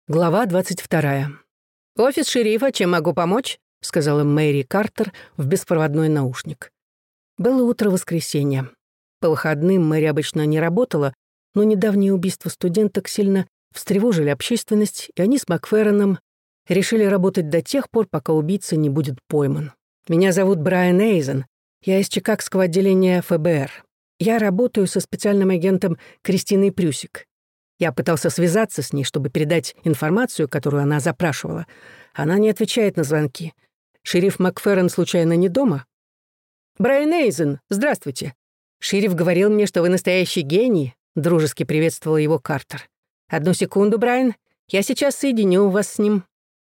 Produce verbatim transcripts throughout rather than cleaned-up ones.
Глава двадцать вторая. «Офис шерифа, чем могу помочь?» — сказала Мэри Картер в беспроводной наушник. Было утро воскресенья. По выходным Мэри обычно не работала, но недавнее убийство студенток сильно встревожили общественность, и они с Макферроном решили работать до тех пор, пока убийца не будет пойман. «Меня зовут Брайан Эйзен. Я из Чикагского отделения эф бэ эр. Я работаю со специальным агентом Кристиной Прюсик. Я пытался связаться с ней, чтобы передать информацию, которую она запрашивала. Она не отвечает на звонки. Шериф Макферрон случайно не дома? Брайан Эйзен, здравствуйте. Шериф говорил мне, что вы настоящий гений, дружески приветствовал его Картер. Одну секунду, Брайан, я сейчас соединю вас с ним.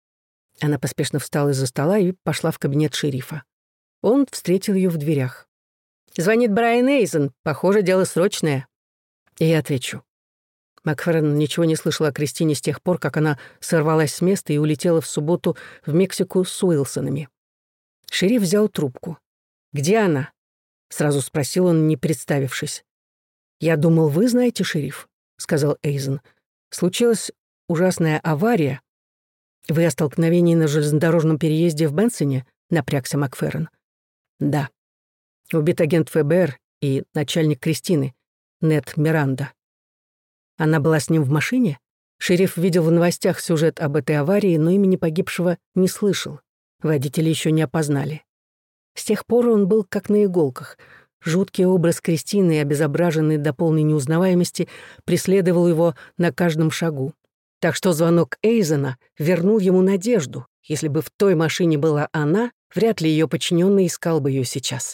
Она поспешно встала из-за стола и пошла в кабинет шерифа. Он встретил ее в дверях. Звонит Брайан Эйзен, похоже, дело срочное. И я отвечу. Макферрон ничего не слышал о Кристине с тех пор, как она сорвалась с места и улетела в субботу в Мексику с Уилсонами. Шериф взял трубку. «Где она?» — сразу спросил он, не представившись. «Я думал, вы знаете, шериф», — сказал Эйзен. «Случилась ужасная авария. Вы о столкновении на железнодорожном переезде в Бенсоне?» — напрягся Макферрон. «Да. Убит агент эф бэ эр и начальник Кристины, Нед Миранда». Она была с ним в машине? Шериф видел в новостях сюжет об этой аварии, но имени погибшего не слышал. Водители еще не опознали. С тех пор он был как на иголках. Жуткий образ Кристины, обезображенный до полной неузнаваемости, преследовал его на каждом шагу. Так что звонок Эйзена вернул ему надежду. Если бы в той машине была она, вряд ли ее подчиненный искал бы ее сейчас.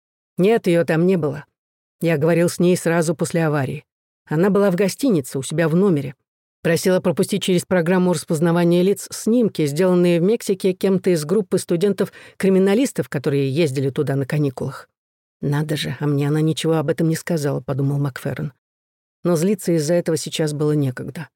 Нет, ее там не было. Я говорил с ней сразу после аварии. Она была в гостинице, у себя в номере. Просила пропустить через программу распознавания лиц снимки, сделанные в Мексике кем-то из группы студентов-криминалистов, которые ездили туда на каникулах. «Надо же, а мне она ничего об этом не сказала», — подумал Макферрон. Но злиться из-за этого сейчас было некогда.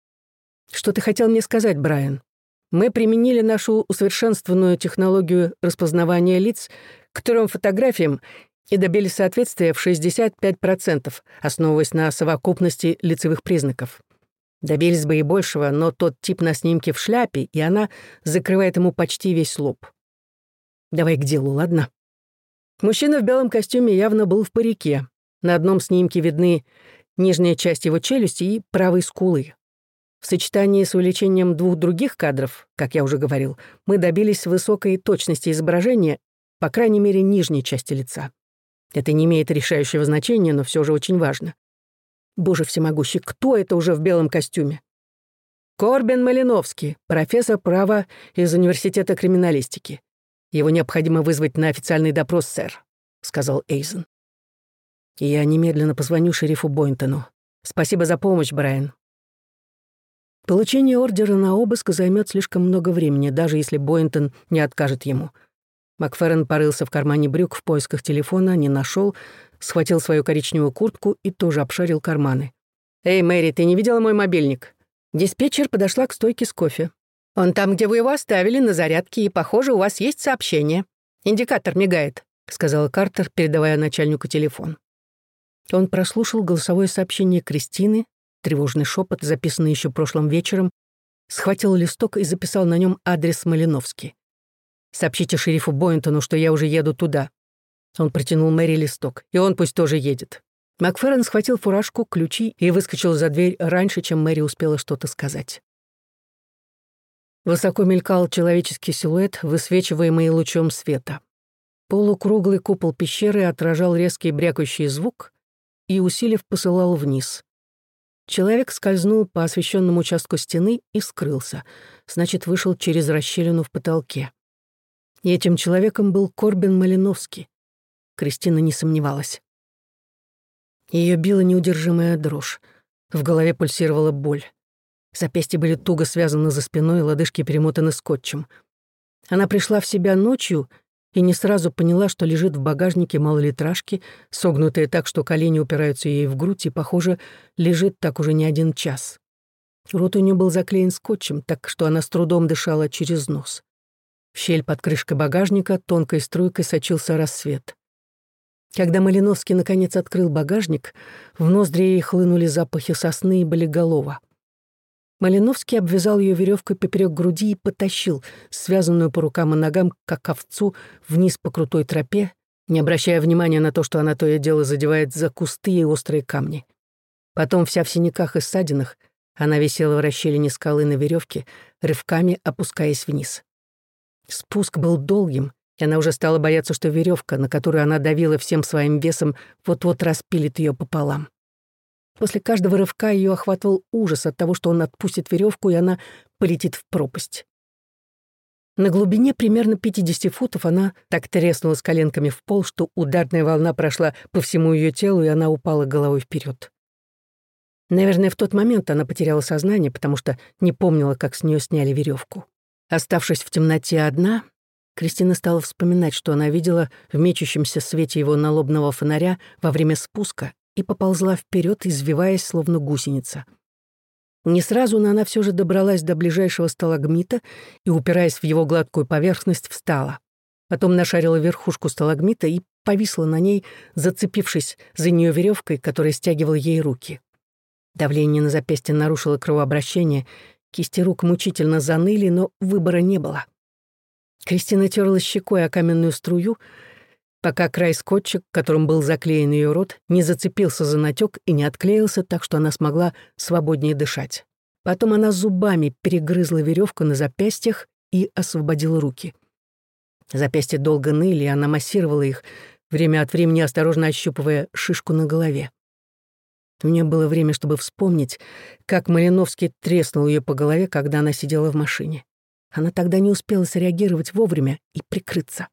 «Что ты хотел мне сказать, Брайан? Мы применили нашу усовершенствованную технологию распознавания лиц к трем фотографиям и добились соответствия в шестьдесят пять процентов, основываясь на совокупности лицевых признаков. Добились бы и большего, но тот тип на снимке в шляпе, и она закрывает ему почти весь лоб. Давай к делу, ладно? Мужчина в белом костюме явно был в парике. На одном снимке видны нижняя часть его челюсти и правой скулы. В сочетании с увеличением двух других кадров, как я уже говорил, мы добились высокой точности изображения, по крайней мере, нижней части лица. Это не имеет решающего значения, но все же очень важно. Боже всемогущий, кто это уже в белом костюме? Корбин Малиновский, профессор права из университета криминалистики. Его необходимо вызвать на официальный допрос, сэр, сказал Эйзен. И я немедленно позвоню шерифу Бойнтону. Спасибо за помощь, Брайан. Получение ордера на обыск займет слишком много времени, даже если Бойнтон не откажет ему. Макферрон порылся в кармане брюк в поисках телефона, не нашел, схватил свою коричневую куртку и тоже обшарил карманы. «Эй, Мэри, ты не видела мой мобильник?» Диспетчер подошла к стойке с кофе. «Он там, где вы его оставили, на зарядке, и, похоже, у вас есть сообщение. Индикатор мигает», — сказала Картер, передавая начальнику телефон. Он прослушал голосовое сообщение Кристины, тревожный шепот, записанный еще прошлым вечером, схватил листок и записал на нем адрес Малиновский. «Сообщите шерифу Бойнтону, что я уже еду туда». Он протянул Мэри листок, и он пусть тоже едет. Макферрон схватил фуражку, ключи и выскочил за дверь раньше, чем Мэри успела что-то сказать. Высоко мелькал человеческий силуэт, высвечиваемый лучом света. Полукруглый купол пещеры отражал резкий брякающий звук и, усилив, посылал вниз. Человек скользнул по освещенному участку стены и скрылся, значит, вышел через расщелину в потолке. И этим человеком был Корбин Малиновский. Кристина не сомневалась. Ее била неудержимая дрожь. В голове пульсировала боль. Запястья были туго связаны за спиной, лодыжки перемотаны скотчем. Она пришла в себя ночью и не сразу поняла, что лежит в багажнике малолитражки, согнутая так, что колени упираются ей в грудь, и, похоже, лежит так уже не один час. Рот у нее был заклеен скотчем, так что она с трудом дышала через нос. В щель под крышкой багажника тонкой струйкой сочился рассвет. Когда Малиновский наконец открыл багажник, в ноздри ей хлынули запахи сосны и болиголова. Малиновский обвязал ее веревкой поперек груди и потащил, связанную по рукам и ногам, как овцу, вниз по крутой тропе, не обращая внимания на то, что она то и дело задевает за кусты и острые камни. Потом, вся в синяках и ссадинах, она висела в расщелине скалы на веревке, рывками опускаясь вниз. Спуск был долгим, и она уже стала бояться, что веревка, на которую она давила всем своим весом, вот-вот распилит ее пополам. После каждого рывка ее охватывал ужас от того, что он отпустит веревку, и она полетит в пропасть. На глубине примерно пятидесяти футов она так треснулась коленками в пол, что ударная волна прошла по всему ее телу, и она упала головой вперед. Наверное, в тот момент она потеряла сознание, потому что не помнила, как с нее сняли веревку. Оставшись в темноте одна, Кристина стала вспоминать, что она видела в мечущемся свете его налобного фонаря во время спуска, и поползла вперед, извиваясь, словно гусеница. Не сразу, но она все же добралась до ближайшего сталагмита и, упираясь в его гладкую поверхность, встала. Потом нашарила верхушку сталагмита и повисла на ней, зацепившись за нее веревкой, которая стягивала ей руки. Давление на запястье нарушило кровообращение, кисти рук мучительно заныли, но выбора не было. Кристина терла щекой о каменную струю, пока край скотча, которым был заклеен ее рот, не зацепился за натек и не отклеился так, что она смогла свободнее дышать. Потом она зубами перегрызла веревку на запястьях и освободила руки. Запястья долго ныли, и она массировала их, время от времени осторожно ощупывая шишку на голове. У нее было время, чтобы вспомнить, как Малиновский треснул ее по голове, когда она сидела в машине. Она тогда не успела среагировать вовремя и прикрыться.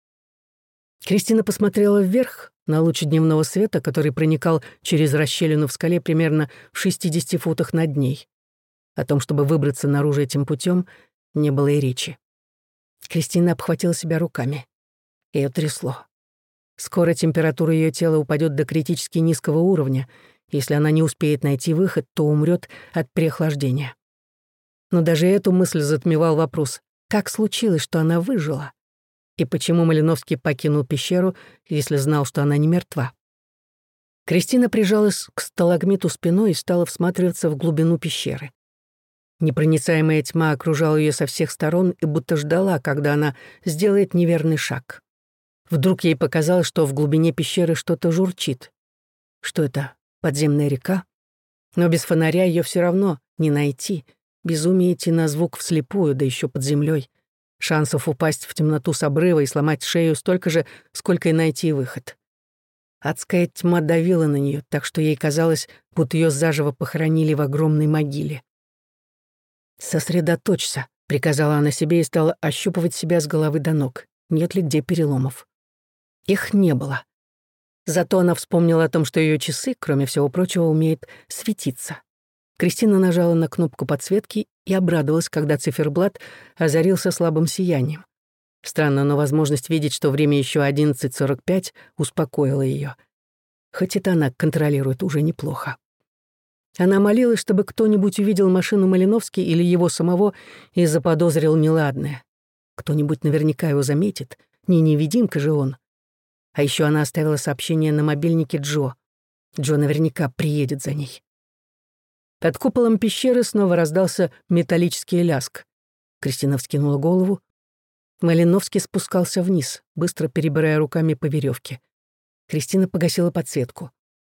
Кристина посмотрела вверх на луч дневного света, который проникал через расщелину в скале примерно в шестидесяти футах над ней. О том, чтобы выбраться наружу этим путем, не было и речи. Кристина обхватила себя руками. Ее трясло. Скоро температура ее тела упадет до критически низкого уровня. Если она не успеет найти выход, то умрет от переохлаждения. Но даже эту мысль затмевал вопрос: как случилось, что она выжила? И почему Малиновский покинул пещеру, если знал, что она не мертва? Кристина прижалась к сталагмиту спиной и стала всматриваться в глубину пещеры. Непроницаемая тьма окружала ее со всех сторон и будто ждала, когда она сделает неверный шаг. Вдруг ей показалось, что в глубине пещеры что-то журчит. Что это, подземная река? Но без фонаря ее все равно не найти. Безумие идти на звук вслепую, да еще под землей. Шансов упасть в темноту с обрыва и сломать шею столько же, сколько и найти выход. Адская тьма давила на нее, так что ей казалось, будто ее заживо похоронили в огромной могиле. «Сосредоточься», — приказала она себе и стала ощупывать себя с головы до ног. Нет ли где переломов? Их не было. Зато она вспомнила о том, что ее часы, кроме всего прочего, умеют светиться. Кристина нажала на кнопку подсветки и обрадовалась, когда циферблат озарился слабым сиянием. Странно, но возможность видеть, что время еще одиннадцать сорок пять, успокоила ее. Хоть это она контролирует уже неплохо. Она молилась, чтобы кто-нибудь увидел машину Малиновский или его самого и заподозрил неладное. Кто-нибудь наверняка его заметит. Не невидимка же он. А еще она оставила сообщение на мобильнике Джо. Джо наверняка приедет за ней. Под куполом пещеры снова раздался металлический ляск. Кристина вскинула голову. Малиновский спускался вниз, быстро перебирая руками по веревке. Кристина погасила подсветку.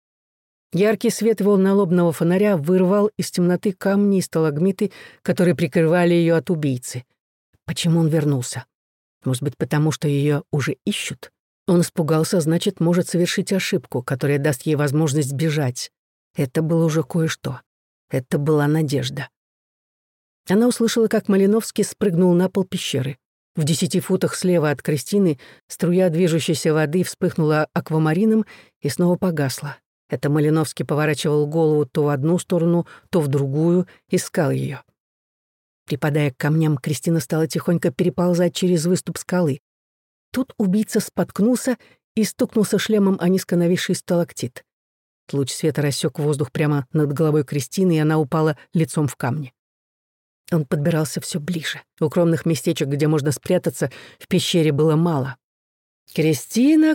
Яркий свет его налобного фонаря вырвал из темноты камни и сталагмиты, которые прикрывали ее от убийцы. Почему он вернулся? Может быть, потому что ее уже ищут? Он испугался, значит, может совершить ошибку, которая даст ей возможность бежать. Это было уже кое-что. Это была надежда. Она услышала, как Малиновский спрыгнул на пол пещеры. В десяти футах слева от Кристины струя движущейся воды вспыхнула аквамарином и снова погасла. Это Малиновский поворачивал голову то в одну сторону, то в другую, искал ее. Припадая к камням, Кристина стала тихонько переползать через выступ скалы. Тут убийца споткнулся и стукнулся шлемом о низко нависший сталактит. Луч света рассек воздух прямо над головой Кристины, и она упала лицом в камни. Он подбирался все ближе. Укромных местечек, где можно спрятаться, в пещере было мало. «Кристина,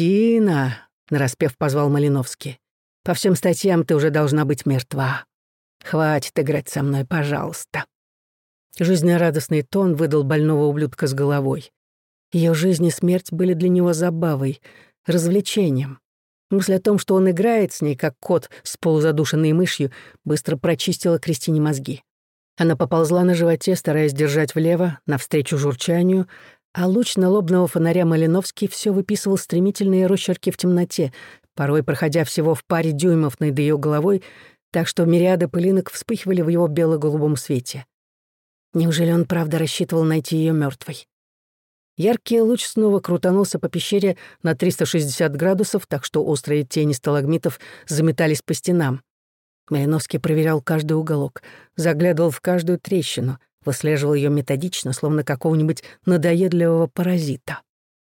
Кристина!» — нараспев позвал Малиновский. «По всем статьям ты уже должна быть мертва». «Хватит играть со мной, пожалуйста». Жизнерадостный тон выдал больного ублюдка с головой. Ее жизнь и смерть были для него забавой, развлечением. Мысль о том, что он играет с ней, как кот с полузадушенной мышью, быстро прочистила Кристине мозги. Она поползла на животе, стараясь держать влево, навстречу журчанию, а луч налобного фонаря Малиновский все выписывал стремительные росчерки в темноте, порой проходя всего в паре дюймов над ее головой, так что мириады пылинок вспыхивали в его бело-голубом свете. Неужели он правда рассчитывал найти ее мертвой? Яркий луч снова крутанулся по пещере на триста шестьдесят градусов, так что острые тени сталагмитов заметались по стенам. Малиновский проверял каждый уголок, заглядывал в каждую трещину, выслеживал ее методично, словно какого-нибудь надоедливого паразита.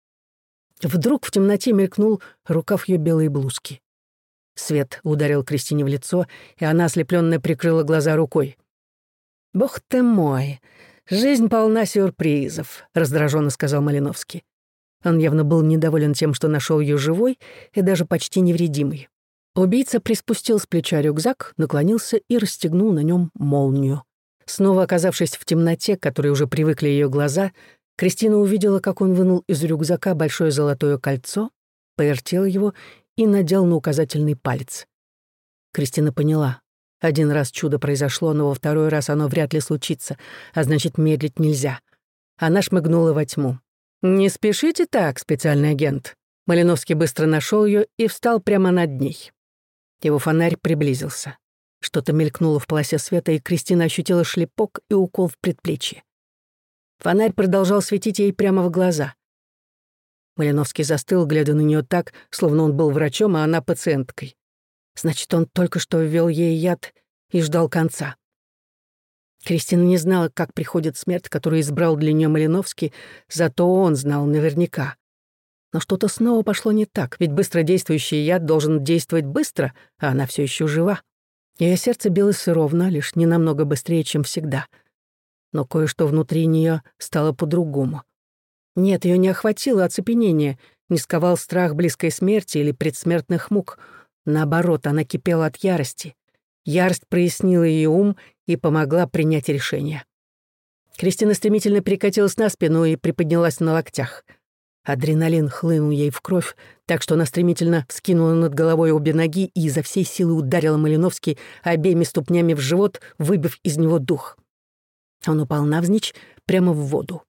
Вдруг в темноте мелькнул рукав ее белой блузки. Свет ударил Кристине в лицо, и она, ослепленная, прикрыла глаза рукой. «Бог ты мой! Жизнь полна сюрпризов», — раздраженно сказал Малиновский. Он явно был недоволен тем, что нашел ее живой и даже почти невредимой. Убийца приспустил с плеча рюкзак, наклонился и расстегнул на нем молнию. Снова оказавшись в темноте, к которой уже привыкли ее глаза, Кристина увидела, как он вынул из рюкзака большое золотое кольцо, повертел его и надел на указательный палец. Кристина поняла. Один раз чудо произошло, но во второй раз оно вряд ли случится, а значит, медлить нельзя. Она шмыгнула во тьму. «Не спешите так, специальный агент». Малиновский быстро нашел ее и встал прямо над ней. Его фонарь приблизился. Что-то мелькнуло в полосе света, и Кристина ощутила шлепок и укол в предплечье. Фонарь продолжал светить ей прямо в глаза. Малиновский застыл, глядя на нее так, словно он был врачом, а она пациенткой. Значит, он только что ввел ей яд и ждал конца. Кристина не знала, как приходит смерть, которую избрал для нее Малиновский, зато он знал наверняка. Но что-то снова пошло не так, ведь быстродействующий яд должен действовать быстро, а она все еще жива. Ее сердце билось ровно, лишь не намного быстрее, чем всегда. Но кое-что внутри нее стало по-другому. Нет, ее не охватило оцепенение, не сковал страх близкой смерти или предсмертных мук. Наоборот, она кипела от ярости. Ярость прояснила ее ум и помогла принять решение. Кристина стремительно перекатилась на спину и приподнялась на локтях. Адреналин хлынул ей в кровь, так что она стремительно вскинула над головой обе ноги и изо всей силы ударила Малиновский обеими ступнями в живот, выбив из него дух. Он упал навзничь прямо в воду.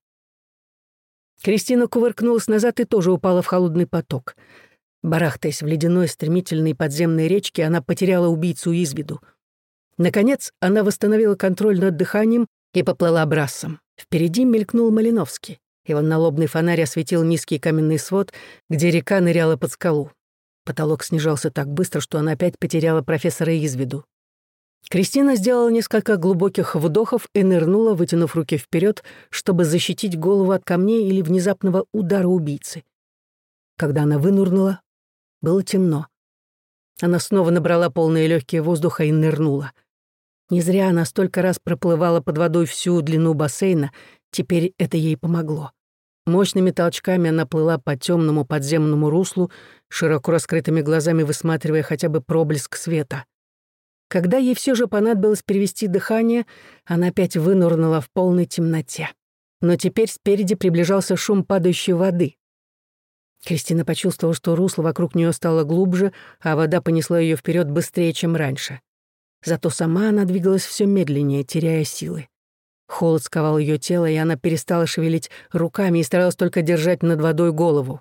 Кристина кувыркнулась назад и тоже упала в холодный поток. Барахтаясь в ледяной стремительной подземной речке, она потеряла убийцу из виду. Наконец, она восстановила контроль над дыханием и поплыла брассом. Впереди мелькнул Малиновский. Его налобный фонарь осветил низкий каменный свод, где река ныряла под скалу. Потолок снижался так быстро, что она опять потеряла профессора из виду. Кристина сделала несколько глубоких вдохов и нырнула, вытянув руки вперед, чтобы защитить голову от камней или внезапного удара убийцы. Когда она вынырнула, было темно. Она снова набрала полные легкие воздуха и нырнула. Не зря она столько раз проплывала под водой всю длину бассейна, теперь это ей помогло. Мощными толчками она плыла по темному подземному руслу, широко раскрытыми глазами высматривая хотя бы проблеск света. Когда ей все же понадобилось перевести дыхание, она опять вынырнула в полной темноте. Но теперь спереди приближался шум падающей воды. Кристина почувствовала, что русло вокруг нее стало глубже, а вода понесла ее вперед быстрее, чем раньше. Зато сама она двигалась все медленнее, теряя силы. Холод сковал ее тело, и она перестала шевелить руками и старалась только держать над водой голову.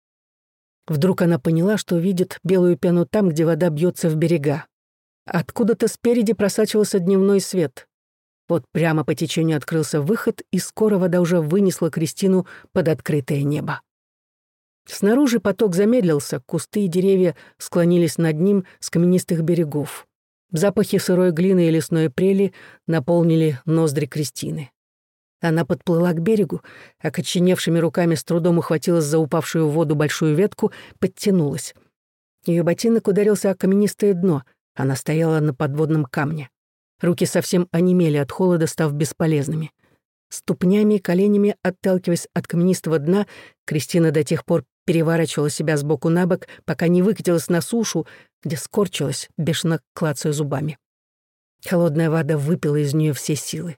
Вдруг она поняла, что видит белую пену там, где вода бьется в берега. Откуда-то спереди просачивался дневной свет. Вот прямо по течению открылся выход, и скоро вода уже вынесла Кристину под открытое небо. Снаружи поток замедлился, кусты и деревья склонились над ним с каменистых берегов. Запахи сырой глины и лесной прели наполнили ноздри Кристины. Она подплыла к берегу, окоченевшими руками с трудом ухватилась за упавшую в воду большую ветку, подтянулась. Ее ботинок ударился о каменистое дно, она стояла на подводном камне. Руки совсем онемели от холода, став бесполезными. Ступнями и коленями, отталкиваясь от каменистого дна, Кристина до тех пор переворачивала себя с боку на бок, пока не выкатилась на сушу, где скорчилась, бешено клацая зубами. Холодная вода выпила из нее все силы.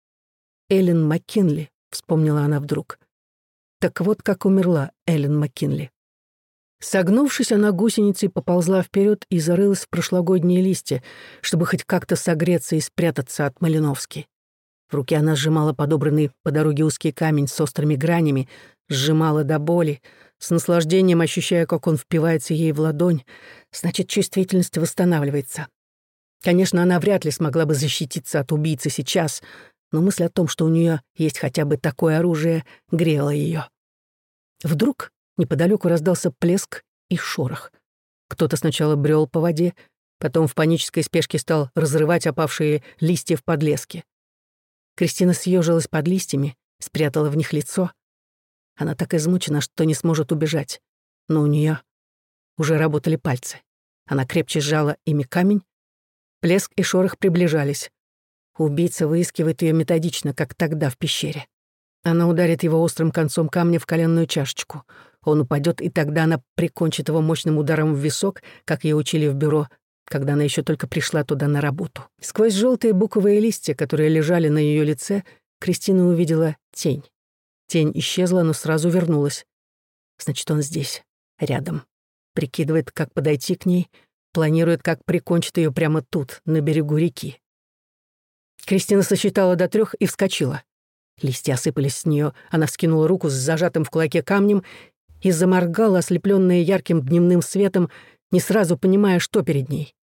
Эллен Маккинли, вспомнила она вдруг. Так вот как умерла Эллен Маккинли. Согнувшись, она гусеницей поползла вперед и зарылась в прошлогодние листья, чтобы хоть как-то согреться и спрятаться от Малиновски. В руке она сжимала подобранный по дороге узкий камень с острыми гранями, сжимала до боли, с наслаждением ощущая, как он впивается ей в ладонь. Значит, чувствительность восстанавливается. Конечно, она вряд ли смогла бы защититься от убийцы сейчас, но мысль о том, что у нее есть хотя бы такое оружие, грела ее. Вдруг неподалеку раздался плеск и шорох. Кто-то сначала брел по воде, потом в панической спешке стал разрывать опавшие листья в подлеске. Кристина съежилась под листьями, спрятала в них лицо. Она так измучена, что не сможет убежать. Но у нее уже работали пальцы. Она крепче сжала ими камень. Плеск и шорох приближались. Убийца выискивает ее методично, как тогда в пещере. Она ударит его острым концом камня в коленную чашечку. Он упадет, и тогда она прикончит его мощным ударом в висок, как ее учили в бюро, когда она еще только пришла туда на работу. Сквозь желтые буковые листья, которые лежали на ее лице, Кристина увидела тень. Тень исчезла, но сразу вернулась. Значит, он здесь, рядом. Прикидывает, как подойти к ней, планирует, как прикончит ее прямо тут, на берегу реки. Кристина сосчитала до трех и вскочила. Листья осыпались с нее. Она вскинула руку с зажатым в кулаке камнем и заморгала, ослепленная ярким дневным светом, не сразу понимая, что перед ней.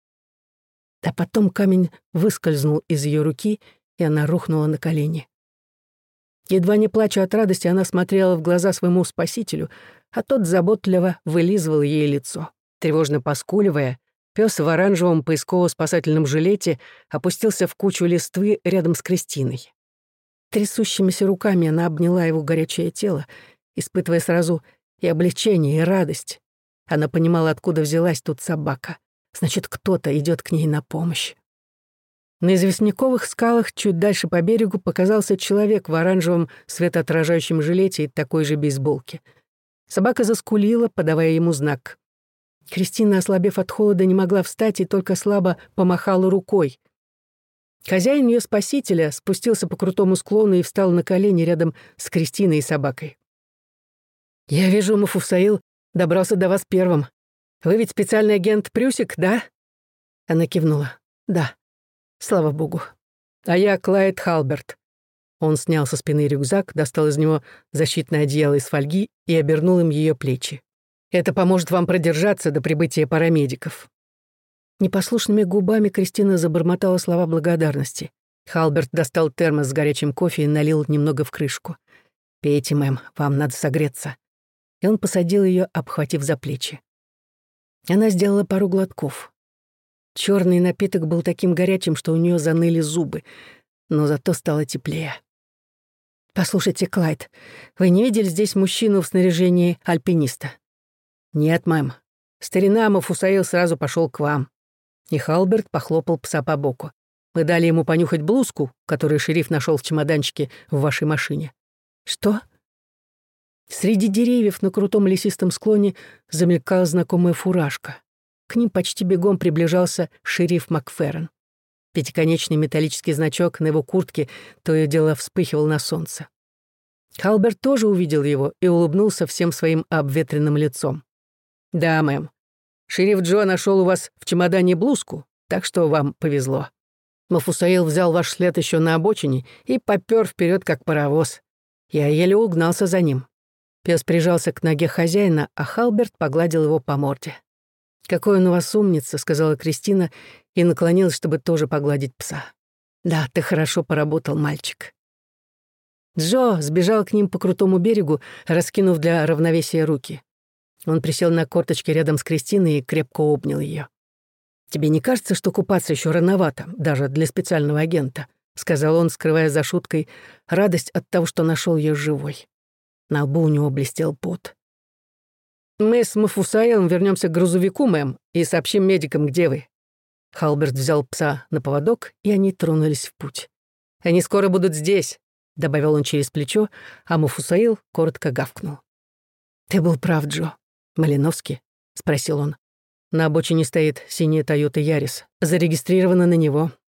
А потом камень выскользнул из ее руки, и она рухнула на колени. Едва не плача от радости, она смотрела в глаза своему спасителю, а тот заботливо вылизывал ей лицо. Тревожно поскуливая, пес в оранжевом поисково-спасательном жилете опустился в кучу листвы рядом с Кристиной. Трясущимися руками она обняла его горячее тело, испытывая сразу и облегчение, и радость. Она понимала, откуда взялась тут собака. Значит, кто-то идет к ней на помощь. На известняковых скалах чуть дальше по берегу показался человек в оранжевом светоотражающем жилете и такой же бейсболке. Собака заскулила, подавая ему знак. Кристина, ослабев от холода, не могла встать и только слабо помахала рукой. Хозяин ее спасителя спустился по крутому склону и встал на колени рядом с Кристиной и собакой. «Я вижу, Мафусаил добрался до вас первым. Вы ведь специальный агент Прюсик, да?» Она кивнула. «Да, слава богу. А я Клайд Халберт». Он снял со спины рюкзак, достал из него защитное одеяло из фольги и обернул им ее плечи. «Это поможет вам продержаться до прибытия парамедиков». Непослушными губами Кристина забормотала слова благодарности. Халберт достал термос с горячим кофе и налил немного в крышку. «Пейте, мэм, вам надо согреться». И он посадил ее, обхватив за плечи. Она сделала пару глотков. Черный напиток был таким горячим, что у нее заныли зубы, но зато стало теплее. «Послушайте, Клайд, вы не видели здесь мужчину в снаряжении альпиниста?» «Нет, мэм. Старина Мафусаил сразу пошел к вам». И Халберт похлопал пса по боку. «Мы дали ему понюхать блузку, которую шериф нашел в чемоданчике в вашей машине». «Что?» Среди деревьев на крутом лесистом склоне замелькала знакомая фуражка. К ним почти бегом приближался шериф Макферрон. Пятиконечный металлический значок на его куртке то и дело вспыхивал на солнце. Халберт тоже увидел его и улыбнулся всем своим обветренным лицом. «Да, мэм. Шериф Джо нашел у вас в чемодане блузку, так что вам повезло. Мафусаил взял ваш след еще на обочине и попёр вперед, как паровоз. Я еле угнался за ним». Пес прижался к ноге хозяина, а Халберт погладил его по морде. «Какой он у вас умница», — сказала Кристина и наклонилась, чтобы тоже погладить пса. «Да, ты хорошо поработал, мальчик». Джо сбежал к ним по крутому берегу, раскинув для равновесия руки. Он присел на корточки рядом с Кристиной и крепко обнял ее. «Тебе не кажется, что купаться еще рановато, даже для специального агента?» — сказал он, скрывая за шуткой радость от того, что нашел ее живой. На лбу у него блестел пот. «Мы с Мафусаилом вернемся к грузовику, мэм, и сообщим медикам, где вы». Халберт взял пса на поводок, и они тронулись в путь. «Они скоро будут здесь», — добавил он через плечо, а Мафусаил коротко гавкнул. «Ты был прав, Джо. Малиновский?» — спросил он. «На обочине стоит синяя Тойота Ярис. Зарегистрирована на него.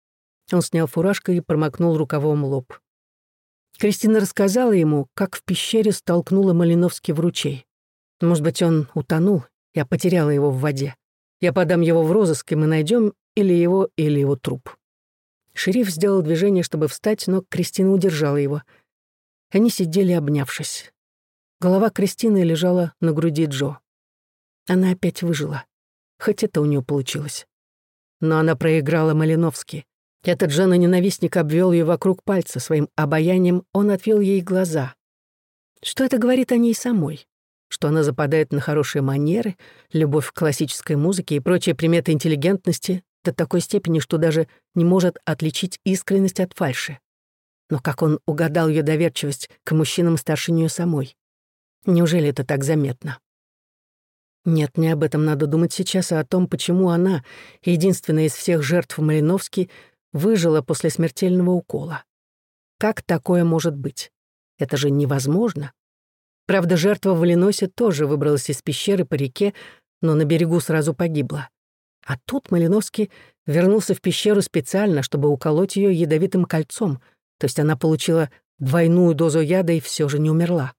Он снял фуражку и промокнул рукавом лоб. Кристина рассказала ему, как в пещере столкнула Малиновский в ручей. Может быть, он утонул, я потеряла его в воде. Я подам его в розыск, и мы найдем или его, или его труп. Шериф сделал движение, чтобы встать, но Кристина удержала его. Они сидели, обнявшись. Голова Кристины лежала на груди Джо. Она опять выжила. Хоть это у нее получилось. Но она проиграла Малиновски. Этот жена-ненавистник обвел ее вокруг пальца. Своим обаянием он отвел ей глаза. Что это говорит о ней самой? Что она западает на хорошие манеры, любовь к классической музыке и прочие приметы интеллигентности до такой степени, что даже не может отличить искренность от фальши. Но как он угадал ее доверчивость к мужчинам старше нее самой? Неужели это так заметно? Нет, не об этом надо думать сейчас, а о том, почему она, единственная из всех жертв Малиновски, выжила после смертельного укола. Как такое может быть? Это же невозможно. Правда, жертва в Иллинойсе тоже выбралась из пещеры по реке, но на берегу сразу погибла. А тут Малиновский вернулся в пещеру специально, чтобы уколоть ее ядовитым кольцом, то есть она получила двойную дозу яда и все же не умерла.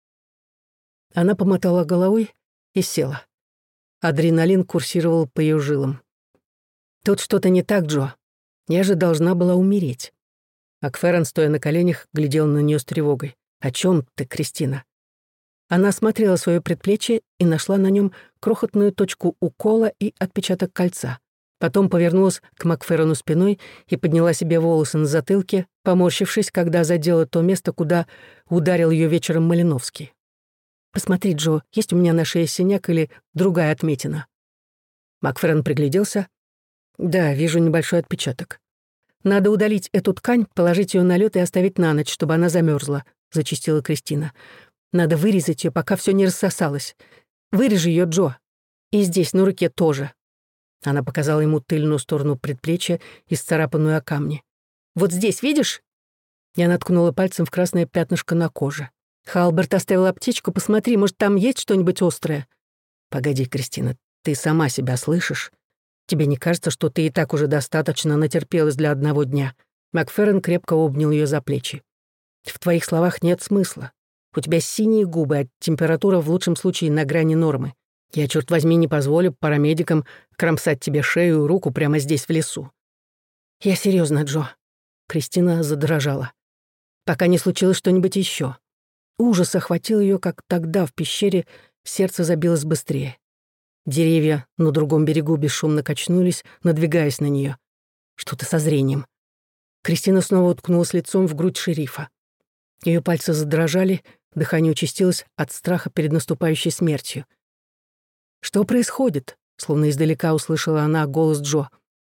Она помотала головой и села. Адреналин курсировал по ее жилам. «Тут что-то не так, Джо. Я же должна была умереть». Макферрон, стоя на коленях, глядел на нее с тревогой. «О чем ты, Кристина?» Она осмотрела свое предплечье и нашла на нем крохотную точку укола и отпечаток кольца. Потом повернулась к Макферрону спиной и подняла себе волосы на затылке, поморщившись, когда задела то место, куда ударил ее вечером Малиновский. «Посмотри, Джо, есть у меня на шее синяк или другая отметина?» Макферрон пригляделся. «Да, вижу небольшой отпечаток. Надо удалить эту ткань, положить ее на лед и оставить на ночь, чтобы она замерзла», — зачастила Кристина. «Надо вырезать ее, пока все не рассосалось. Вырежи ее, Джо. И здесь, на руке тоже». Она показала ему тыльную сторону предплечья, исцарапанную о камни. «Вот здесь, видишь?» Я наткнула пальцем в красное пятнышко на коже. «Халберт оставил аптечку, посмотри, может, там есть что-нибудь острое?» «Погоди, Кристина, ты сама себя слышишь? Тебе не кажется, что ты и так уже достаточно натерпелась для одного дня?» Макферрон крепко обнял ее за плечи. «В твоих словах нет смысла. У тебя синие губы, а температура в лучшем случае на грани нормы. Я, черт возьми, не позволю парамедикам кромсать тебе шею и руку прямо здесь, в лесу». «Я серьезно, Джо». Кристина задрожала. «Пока не случилось что-нибудь еще». Ужас охватил ее, как тогда в пещере, сердце забилось быстрее. Деревья на другом берегу бесшумно качнулись, надвигаясь на нее. Что-то со зрением. Кристина снова уткнулась лицом в грудь шерифа. Ее пальцы задрожали, дыхание участилось от страха перед наступающей смертью. «Что происходит?» — словно издалека услышала она голос Джо.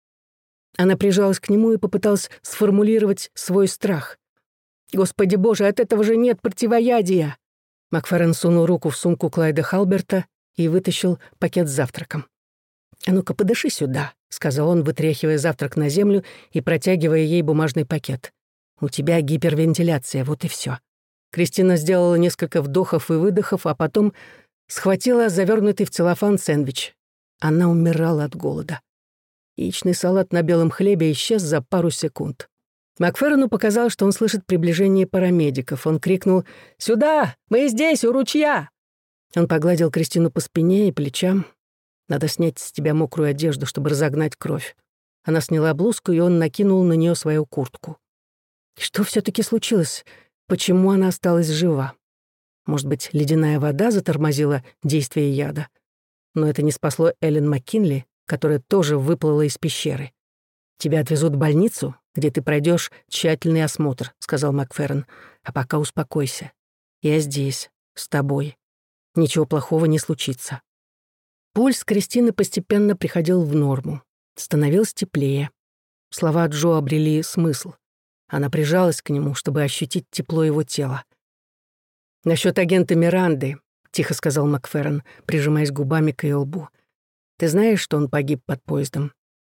Она прижалась к нему и попыталась сформулировать свой страх. «Господи боже, от этого же нет противоядия!» Макферрон сунул руку в сумку Клайда Халберта и вытащил пакет с завтраком. «А ну-ка, подыши сюда», — сказал он, вытряхивая завтрак на землю и протягивая ей бумажный пакет. «У тебя гипервентиляция, вот и все». Кристина сделала несколько вдохов и выдохов, а потом схватила завернутый в целлофан сэндвич. Она умирала от голода. Яичный салат на белом хлебе исчез за пару секунд. Макферрону показалось, что он слышит приближение парамедиков. Он крикнул «Сюда! Мы здесь, у ручья!» Он погладил Кристину по спине и плечам. «Надо снять с тебя мокрую одежду, чтобы разогнать кровь». Она сняла блузку, и он накинул на нее свою куртку. Что все-таки случилось? Почему она осталась жива? Может быть, ледяная вода затормозила действие яда? Но это не спасло Эллен Маккинли, которая тоже выплыла из пещеры. «Тебя отвезут в больницу, где ты пройдешь тщательный осмотр», — сказал Макферрон. «А пока успокойся. Я здесь, с тобой. Ничего плохого не случится». Пульс Кристины постепенно приходил в норму. Становилось теплее. Слова Джо обрели смысл. Она прижалась к нему, чтобы ощутить тепло его тела. «Насчёт агента Миранды», — тихо сказал Макферрон, прижимаясь губами к ее лбу. «Ты знаешь, что он погиб под поездом?»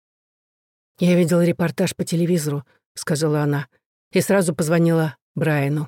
«Я видела репортаж по телевизору», — сказала она, и сразу позвонила Брайану.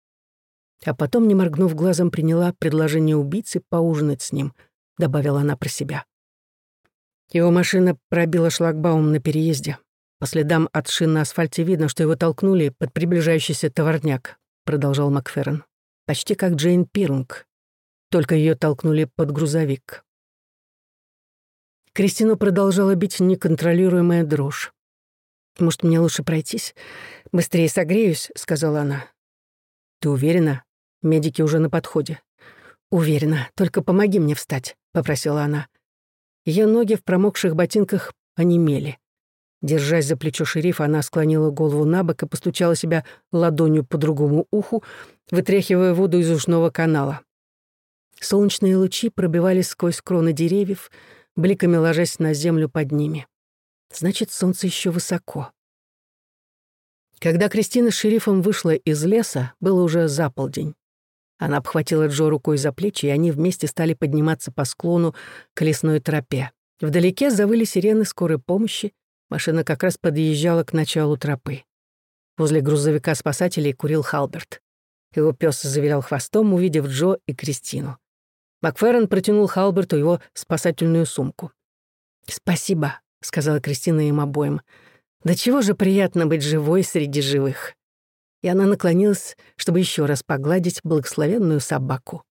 А потом, не моргнув глазом, приняла предложение убийцы поужинать с ним, добавила она про себя. Его машина пробила шлагбаум на переезде. По следам от шин на асфальте видно, что его толкнули под приближающийся товарняк, продолжал Макферрин. Почти как Джейн Пирнг. Только ее толкнули под грузовик. Кристину продолжала бить неконтролируемая дрожь. «Может, мне лучше пройтись? Быстрее согреюсь», — сказала она. «Ты уверена? Медики уже на подходе». «Уверена. Только помоги мне встать», — попросила она. Ее ноги в промокших ботинках онемели. Держась за плечо шерифа, она склонила голову на бок и постучала себя ладонью по другому уху, вытряхивая воду из ушного канала. Солнечные лучи пробивались сквозь кроны деревьев, бликами ложась на землю под ними. Значит, солнце еще высоко. Когда Кристина с шерифом вышла из леса, было уже за полдень. Она обхватила Джо рукой за плечи, и они вместе стали подниматься по склону к лесной тропе. Вдалеке завыли сирены скорой помощи, машина как раз подъезжала к началу тропы. Возле грузовика спасателей курил Халберт. Его пес завилял хвостом, увидев Джо и Кристину. Макферрин протянул Халберту его спасательную сумку. «Спасибо», — сказала Кристина им обоим. «Да чего же приятно быть живой среди живых». И она наклонилась, чтобы еще раз погладить благословенную собаку.